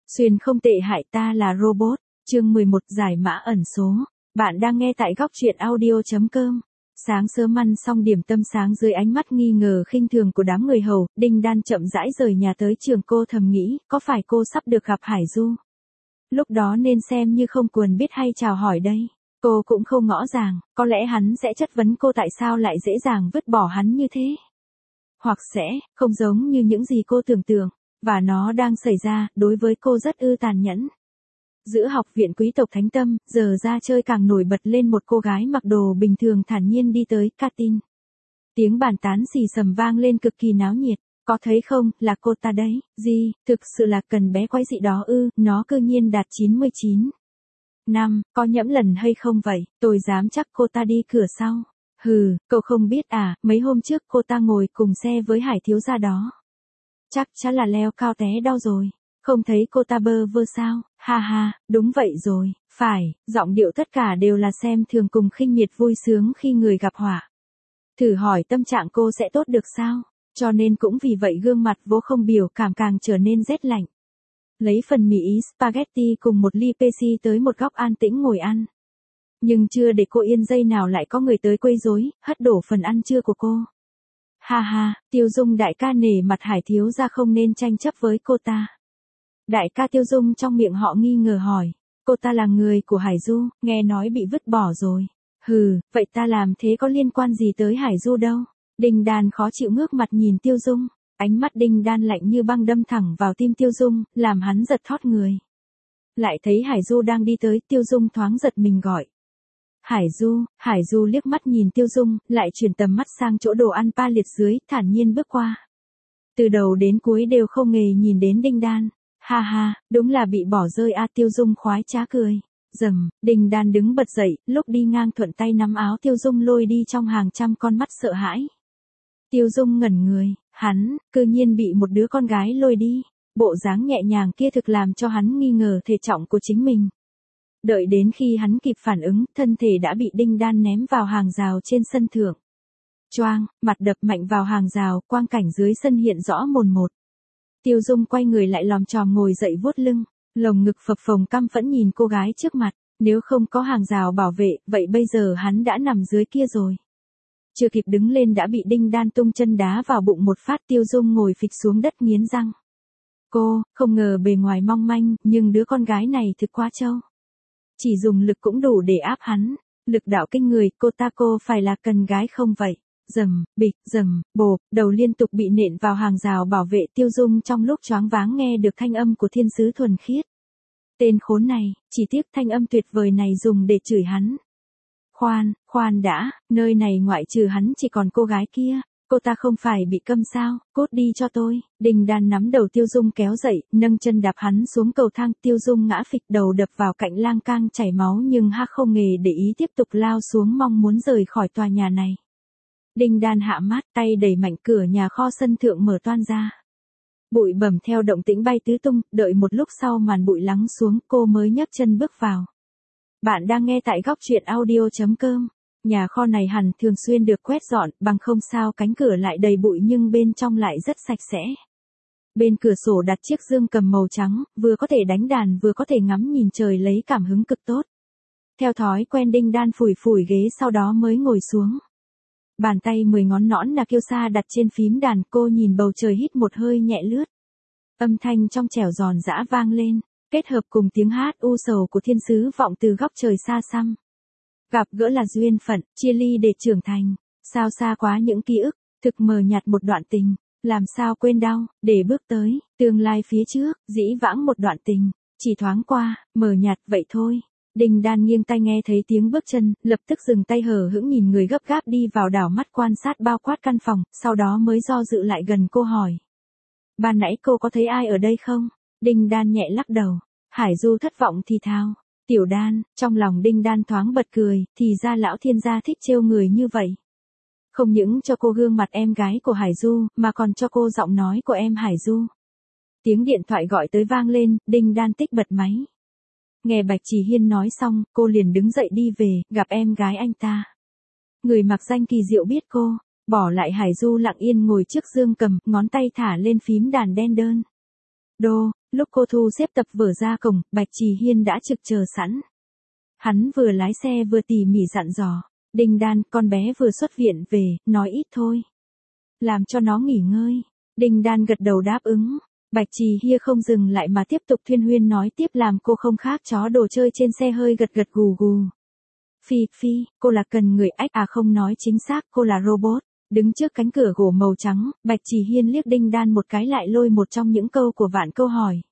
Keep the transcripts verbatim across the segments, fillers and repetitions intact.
Xuyên không tệ hại ta là robot, chương mười một giải mã ẩn số. Bạn đang nghe tại góc truyện audio.com. Sáng sớm ăn xong điểm tâm sáng dưới ánh mắt nghi ngờ khinh thường của đám người hầu, Đinh Đan chậm rãi rời nhà tới trường. Cô thầm nghĩ, có phải cô sắp được gặp Hải Du? Lúc đó nên xem như không quần biết hay chào hỏi đây. Cô cũng không ngõ ràng, có lẽ hắn sẽ chất vấn cô tại sao lại dễ dàng vứt bỏ hắn như thế. Hoặc sẽ, không giống như những gì cô tưởng tượng, và nó đang xảy ra, đối với cô rất ư tàn nhẫn. Giữa học viện quý tộc Thánh Tâm, giờ ra chơi càng nổi bật lên một cô gái mặc đồ bình thường thản nhiên đi tới Katin. Tiếng bàn tán xì xầm vang lên cực kỳ náo nhiệt. Có thấy không, là cô ta đấy, gì, thực sự là cần bé quái dị đó ư, nó cư nhiên đạt chín mươi chín. Năm, có nhẫm lần hay không vậy, tôi dám chắc cô ta đi cửa sau. Hừ, cậu không biết à, mấy hôm trước cô ta ngồi cùng xe với Hải thiếu gia đó. Chắc chắn là leo cao té đau rồi. Không thấy cô ta bơ vơ sao, ha ha, đúng vậy rồi, phải, giọng điệu tất cả đều là xem thường cùng khinh miệt vui sướng khi người gặp họa. Thử hỏi tâm trạng cô sẽ tốt được sao, cho nên cũng vì vậy gương mặt vô không biểu cảm càng trở nên rét lạnh. Lấy phần mì ý spaghetti cùng một ly Pepsi tới một góc an tĩnh ngồi ăn. Nhưng chưa để cô yên giây nào lại có người tới quấy rối, hất đổ phần ăn trưa của cô. Ha ha, Tiêu Dung đại ca nể mặt Hải thiếu gia không nên tranh chấp với cô ta. Đại ca Tiêu Dung trong miệng họ nghi ngờ hỏi, cô ta là người của Hải Du, nghe nói bị vứt bỏ rồi. Hừ, vậy ta làm thế có liên quan gì tới Hải Du đâu. Đinh Đan khó chịu ngước mặt nhìn Tiêu Dung, ánh mắt Đinh Đan lạnh như băng đâm thẳng vào tim Tiêu Dung, làm hắn giật thót người. Lại thấy Hải Du đang đi tới, Tiêu Dung thoáng giật mình gọi. Hải Du, Hải Du liếc mắt nhìn Tiêu Dung, lại chuyển tầm mắt sang chỗ đồ ăn pa liệt dưới, thản nhiên bước qua. Từ đầu đến cuối đều không nghề nhìn đến Đinh Đan. Ha ha, đúng là bị bỏ rơi a. Tiêu Dung khoái trá cười. Dầm, Đinh Đan đứng bật dậy, lúc đi ngang thuận tay nắm áo Tiêu Dung lôi đi trong hàng trăm con mắt sợ hãi. Tiêu Dung ngẩn người, hắn, cư nhiên bị một đứa con gái lôi đi. Bộ dáng nhẹ nhàng kia thực làm cho hắn nghi ngờ thể trọng của chính mình. Đợi đến khi hắn kịp phản ứng, thân thể đã bị Đinh Đan ném vào hàng rào trên sân thượng. Choang, mặt đập mạnh vào hàng rào, quang cảnh dưới sân hiện rõ mồn một. Tiêu Dung quay người lại lòm chòm ngồi dậy vuốt lưng, lồng ngực phập phồng căm phẫn nhìn cô gái trước mặt, nếu không có hàng rào bảo vệ, vậy bây giờ hắn đã nằm dưới kia rồi. Chưa kịp đứng lên đã bị Đinh Đan tung chân đá vào bụng một phát. Tiêu Dung ngồi phịch xuống đất nghiến răng. Cô, không ngờ bề ngoài mong manh, nhưng đứa con gái này thực quá trâu. Chỉ dùng lực cũng đủ để áp hắn, lực đạo kinh người, cô ta cô phải là cần gái không vậy? Dầm, bịch, dầm, bộp, đầu liên tục bị nện vào hàng rào bảo vệ. Tiêu Dung trong lúc choáng váng nghe được thanh âm của thiên sứ thuần khiết. Tên khốn này, chỉ tiếc thanh âm tuyệt vời này dùng để chửi hắn. Khoan, khoan đã, nơi này ngoại trừ hắn chỉ còn cô gái kia, cô ta không phải bị câm sao, cút đi cho tôi. Đinh Đan nắm đầu Tiêu Dung kéo dậy, nâng chân đạp hắn xuống cầu thang. Tiêu Dung ngã phịch đầu đập vào cạnh lan can chảy máu nhưng ha không nghề để ý tiếp tục lao xuống mong muốn rời khỏi tòa nhà này. Đinh Đan hạ mát tay đẩy mạnh cửa nhà kho sân thượng mở toang ra. Bụi bẩm theo động tĩnh bay tứ tung, đợi một lúc sau màn bụi lắng xuống cô mới nhấc chân bước vào. Bạn đang nghe tại góc truyện audio.com. Nhà kho này hẳn thường xuyên được quét dọn, bằng không sao cánh cửa lại đầy bụi nhưng bên trong lại rất sạch sẽ. Bên cửa sổ đặt chiếc dương cầm màu trắng, vừa có thể đánh đàn vừa có thể ngắm nhìn trời lấy cảm hứng cực tốt. Theo thói quen Đinh Đan phủi phủi ghế sau đó mới ngồi xuống. Bàn tay mười ngón nõn nà kiêu sa đặt trên phím đàn, cô nhìn bầu trời hít một hơi nhẹ lướt. Âm thanh trong trẻo giòn giã vang lên, kết hợp cùng tiếng hát u sầu của thiên sứ vọng từ góc trời xa xăm. Gặp gỡ là duyên phận, chia ly để trưởng thành, sao xa quá những ký ức, thực mờ nhạt một đoạn tình, làm sao quên đau, để bước tới, tương lai phía trước, dĩ vãng một đoạn tình, chỉ thoáng qua, mờ nhạt vậy thôi. Đinh Đan nghiêng tai nghe thấy tiếng bước chân, lập tức dừng tay hờ hững nhìn người gấp gáp đi vào đảo mắt quan sát bao quát căn phòng, sau đó mới do dự lại gần cô hỏi. Ban nãy cô có thấy ai ở đây không? Đinh Đan nhẹ lắc đầu. Hải Du thất vọng thì thào. Tiểu Đan, trong lòng Đinh Đan thoáng bật cười, thì ra lão thiên gia thích trêu người như vậy. Không những cho cô gương mặt em gái của Hải Du, mà còn cho cô giọng nói của em Hải Du. Tiếng điện thoại gọi tới vang lên, Đinh Đan tích bật máy. Nghe Bạch Chỉ Hiên nói xong, cô liền đứng dậy đi về, gặp em gái anh ta. Người mặc danh kỳ diệu biết cô, bỏ lại Hải Du lặng yên ngồi trước dương cầm, ngón tay thả lên phím đàn đen đơn. Đô, Lúc cô thu xếp tập vở ra cổng, Bạch Trì Hiên đã trực chờ sẵn. Hắn vừa lái xe vừa tỉ mỉ dặn dò. Đinh Đan, con bé vừa xuất viện về, nói ít thôi. Làm cho nó nghỉ ngơi. Đinh Đan gật đầu đáp ứng. Bạch Trì Hiên không dừng lại mà tiếp tục thuyên huyên nói tiếp làm cô không khác chó đồ chơi trên xe hơi gật gật gù gù. Phi, phi, cô là cần người ách à không nói chính xác, cô là robot. Đứng trước cánh cửa gỗ màu trắng, Bạch Trì Hiên liếc Đinh Đan một cái lại lôi một trong những câu của vạn câu hỏi.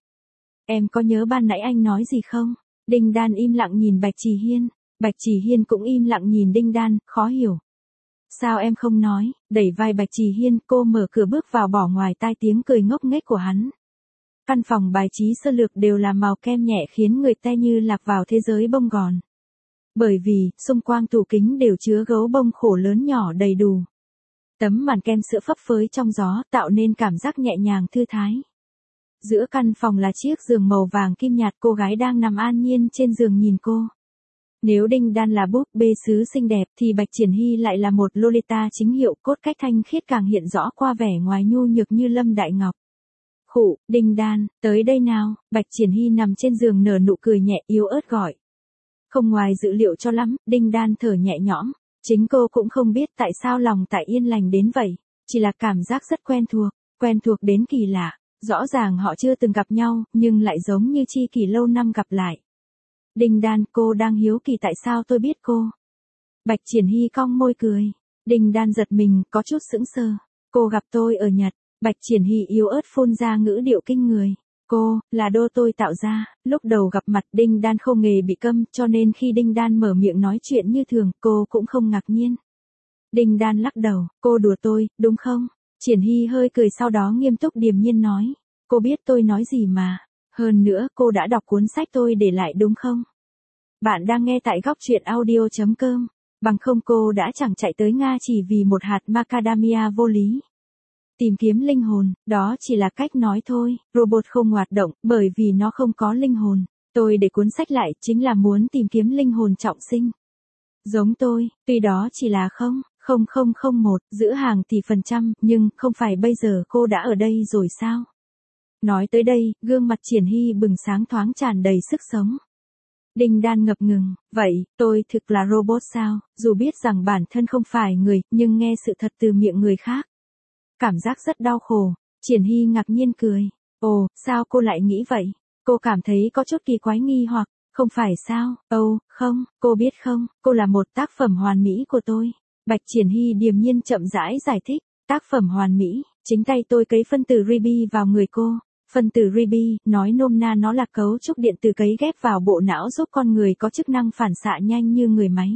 Em có nhớ ban nãy anh nói gì không? Đinh Đan im lặng nhìn Bạch Trì Hiên. Bạch Trì Hiên cũng im lặng nhìn Đinh Đan, khó hiểu. Sao em không nói? Đẩy vai Bạch Trì Hiên, cô mở cửa bước vào bỏ ngoài tai tiếng cười ngốc nghếch của hắn. Căn phòng bài trí sơ lược đều là màu kem nhẹ khiến người ta như lạc vào thế giới bông gòn. Bởi vì, xung quanh tủ kính đều chứa gấu bông khổ lớn nhỏ đầy đủ. Tấm màn kem sữa phấp phới trong gió tạo nên cảm giác nhẹ nhàng thư thái. Giữa căn phòng là chiếc giường màu vàng kim nhạt, cô gái đang nằm an nhiên trên giường nhìn cô. Nếu Đinh Đan là búp bê sứ xinh đẹp thì Bạch Triển Hy lại là một Lolita chính hiệu, cốt cách thanh khiết càng hiện rõ qua vẻ ngoài nhu nhược như Lâm Đại Ngọc. Khụ, Đinh Đan, tới đây nào, Bạch Triển Hy nằm trên giường nở nụ cười nhẹ yếu ớt gọi. Không ngoài dự liệu cho lắm, Đinh Đan thở nhẹ nhõm, chính cô cũng không biết tại sao lòng tại yên lành đến vậy, chỉ là cảm giác rất quen thuộc, quen thuộc đến kỳ lạ, rõ ràng họ chưa từng gặp nhau, nhưng lại giống như chi kỷ lâu năm gặp lại. Đinh Đan, cô đang hiếu kỳ tại sao tôi biết cô. Bạch Triển Hy cong môi cười. Đinh Đan giật mình, có chút sững sờ. Cô gặp tôi ở Nhật. Bạch Triển Hy yếu ớt phun ra ngữ điệu kinh người. Cô, là đô tôi tạo ra. Lúc đầu gặp mặt Đinh Đan không nghề bị câm, cho nên khi Đinh Đan mở miệng nói chuyện như thường, cô cũng không ngạc nhiên. Đinh Đan lắc đầu, cô đùa tôi, đúng không? Triển Hy hơi cười sau đó nghiêm túc điềm nhiên nói. Cô biết tôi nói gì mà. Hơn nữa, cô đã đọc cuốn sách tôi để lại đúng không? Bạn đang nghe tại góc truyện audio chấm com. Bằng không cô đã chẳng chạy tới Nga chỉ vì một hạt macadamia vô lý. Tìm kiếm linh hồn, đó chỉ là cách nói thôi. Robot không hoạt động, bởi vì nó không có linh hồn. Tôi để cuốn sách lại, chính là muốn tìm kiếm linh hồn trọng sinh. Giống tôi, tuy đó chỉ là không, không không không một, giữ hàng tỷ phần trăm, nhưng không phải bây giờ cô đã ở đây rồi sao? Nói tới đây, gương mặt Triển Hy bừng sáng thoáng tràn đầy sức sống. Đinh Đan ngập ngừng, vậy, tôi thực là robot sao, dù biết rằng bản thân không phải người, nhưng nghe sự thật từ miệng người khác. Cảm giác rất đau khổ, Triển Hy ngạc nhiên cười. Ồ, sao cô lại nghĩ vậy? Cô cảm thấy có chút kỳ quái nghi hoặc, không phải sao? Ồ, không, cô biết không, cô là một tác phẩm hoàn mỹ của tôi. Bạch Triển Hy điềm nhiên chậm rãi giải thích, tác phẩm hoàn mỹ, chính tay tôi cấy phân tử Ruby vào người cô. Phân tử Ruby, nói nôm na nó là cấu trúc điện tử cấy ghép vào bộ não giúp con người có chức năng phản xạ nhanh như người máy.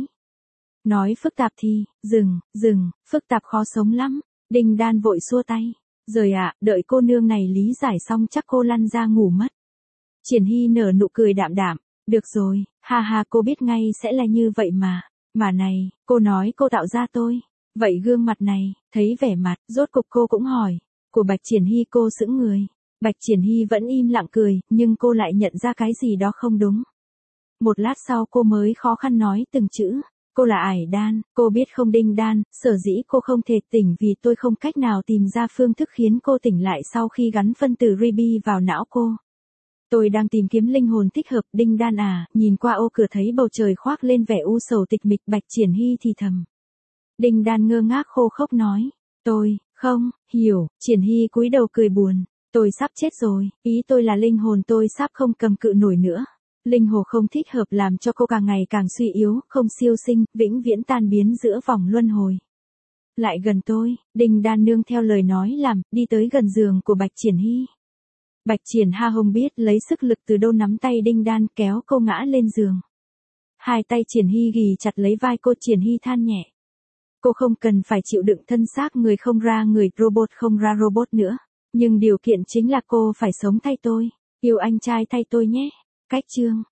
Nói phức tạp thì, dừng, dừng, phức tạp khó sống lắm. Đinh Đan vội xua tay. Rời ạ, đợi cô nương này lý giải xong chắc cô lăn ra ngủ mất. Triển Hy nở nụ cười đạm đạm. Được rồi, ha ha cô biết ngay sẽ là như vậy mà. Mà này, cô nói cô tạo ra tôi. Vậy gương mặt này, thấy vẻ mặt, rốt cục cô cũng hỏi. Của Bạch Triển Hy cô sững người. Bạch Triển Hy vẫn im lặng cười, nhưng cô lại nhận ra cái gì đó không đúng. Một lát sau cô mới khó khăn nói từng chữ. Cô là Ải Đan, cô biết không Đinh Đan, sở dĩ cô không thể tỉnh vì tôi không cách nào tìm ra phương thức khiến cô tỉnh lại sau khi gắn phân tử Ruby vào não cô. Tôi đang tìm kiếm linh hồn thích hợp Đinh Đan à, nhìn qua ô cửa thấy bầu trời khoác lên vẻ u sầu tịch mịch Bạch Triển Hy thì thầm. Đinh Đan ngơ ngác khô khốc nói, tôi, không, hiểu, Triển Hy cúi đầu cười buồn. Tôi sắp chết rồi, ý tôi là linh hồn tôi sắp không cầm cự nổi nữa. Linh hồn không thích hợp làm cho cô càng ngày càng suy yếu, không siêu sinh, vĩnh viễn tan biến giữa vòng luân hồi. Lại gần tôi, Đinh Đan nương theo lời nói làm, đi tới gần giường của Bạch Triển Hy. Bạch Triển Ha không biết lấy sức lực từ đâu nắm tay Đinh Đan kéo cô ngã lên giường. Hai tay Triển Hy ghì chặt lấy vai cô. Triển Hy than nhẹ. Cô không cần phải chịu đựng thân xác người không ra người, robot không ra robot nữa. Nhưng điều kiện chính là cô phải sống thay tôi, yêu anh trai thay tôi nhé. Cách chương